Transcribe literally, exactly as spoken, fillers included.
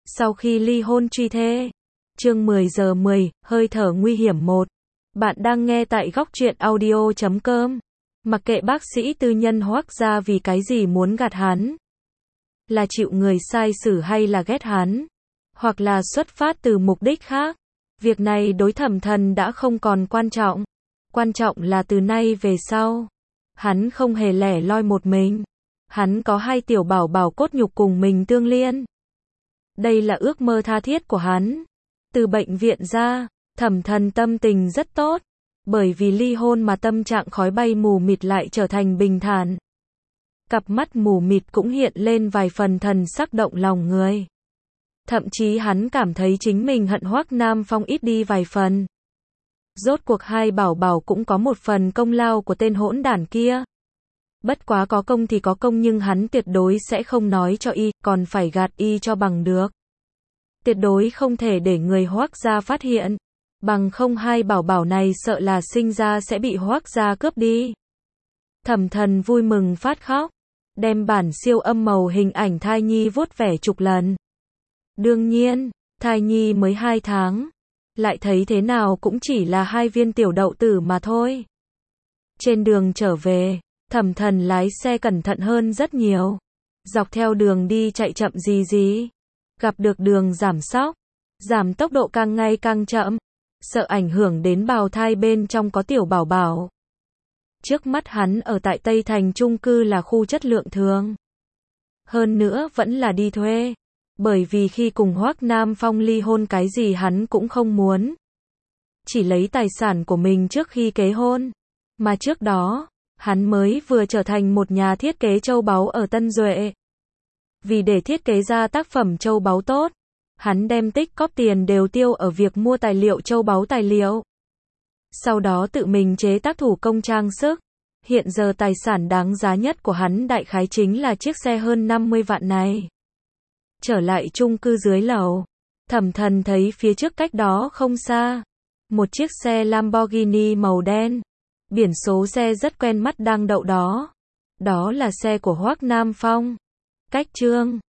Sau khi ly hôn truy thê. Chương mười giờ mười, hơi thở nguy hiểm một. Bạn đang nghe tại góc truyện audio chấm com. Mặc kệ bác sĩ tư nhân Hoắc gia vì cái gì muốn gạt hắn. Là chịu người sai xử hay là ghét hắn. Hoặc là xuất phát từ mục đích khác. Việc này đối Thẩm Thần đã không còn quan trọng. Quan trọng là từ nay về sau. Hắn không hề lẻ loi một mình. Hắn có hai tiểu bảo bảo cốt nhục cùng mình tương liên. Đây là ước mơ tha thiết của hắn. Từ bệnh viện ra, Thẩm Thần tâm tình rất tốt. Bởi vì ly hôn mà tâm trạng khói bay mù mịt lại trở thành bình thản. Cặp mắt mù mịt cũng hiện lên vài phần thần sắc động lòng người. Thậm chí hắn cảm thấy chính mình hận Hoắc Nam Phong ít đi vài phần. Rốt cuộc hai bảo bảo cũng có một phần công lao của tên hỗn đản kia. Bất quá có công thì có công nhưng hắn tuyệt đối sẽ không nói cho y, còn phải gạt y cho bằng được. Tuyệt đối không thể để người Hoắc gia phát hiện. Bằng không hai bảo bảo này sợ là sinh ra sẽ bị Hoắc gia cướp đi. Thẩm Thần vui mừng phát khóc. Đem bản siêu âm màu hình ảnh thai nhi vuốt vẻ chục lần. Đương nhiên, thai nhi mới hai tháng. Lại thấy thế nào cũng chỉ là hai viên tiểu đậu tử mà thôi. Trên đường trở về, Thẩm Thần lái xe cẩn thận hơn rất nhiều. Dọc theo đường đi chạy chậm gì gì. Gặp được đường giảm sóc. Giảm tốc độ càng ngày càng chậm. Sợ ảnh hưởng đến bào thai bên trong có tiểu bảo bảo. Trước mắt hắn ở tại Tây Thành chung cư là khu chất lượng thường. Hơn nữa vẫn là đi thuê. Bởi vì khi cùng Hoắc Nam Phong ly hôn cái gì hắn cũng không muốn. Chỉ lấy tài sản của mình trước khi kết hôn. Mà trước đó, hắn mới vừa trở thành một nhà thiết kế châu báu ở Tân Duệ. Vì để thiết kế ra tác phẩm châu báu tốt, hắn đem tích cóp tiền đều tiêu ở việc mua tài liệu châu báu tài liệu. Sau đó tự mình chế tác thủ công trang sức. Hiện giờ tài sản đáng giá nhất của hắn đại khái chính là chiếc xe hơn năm mươi vạn này. Trở lại chung cư dưới lầu, Thẩm Thần thấy phía trước cách đó không xa, một chiếc xe Lamborghini màu đen, biển số xe rất quen mắt đang đậu đó. Đó là xe của Hoắc Nam Phong. Cách Trương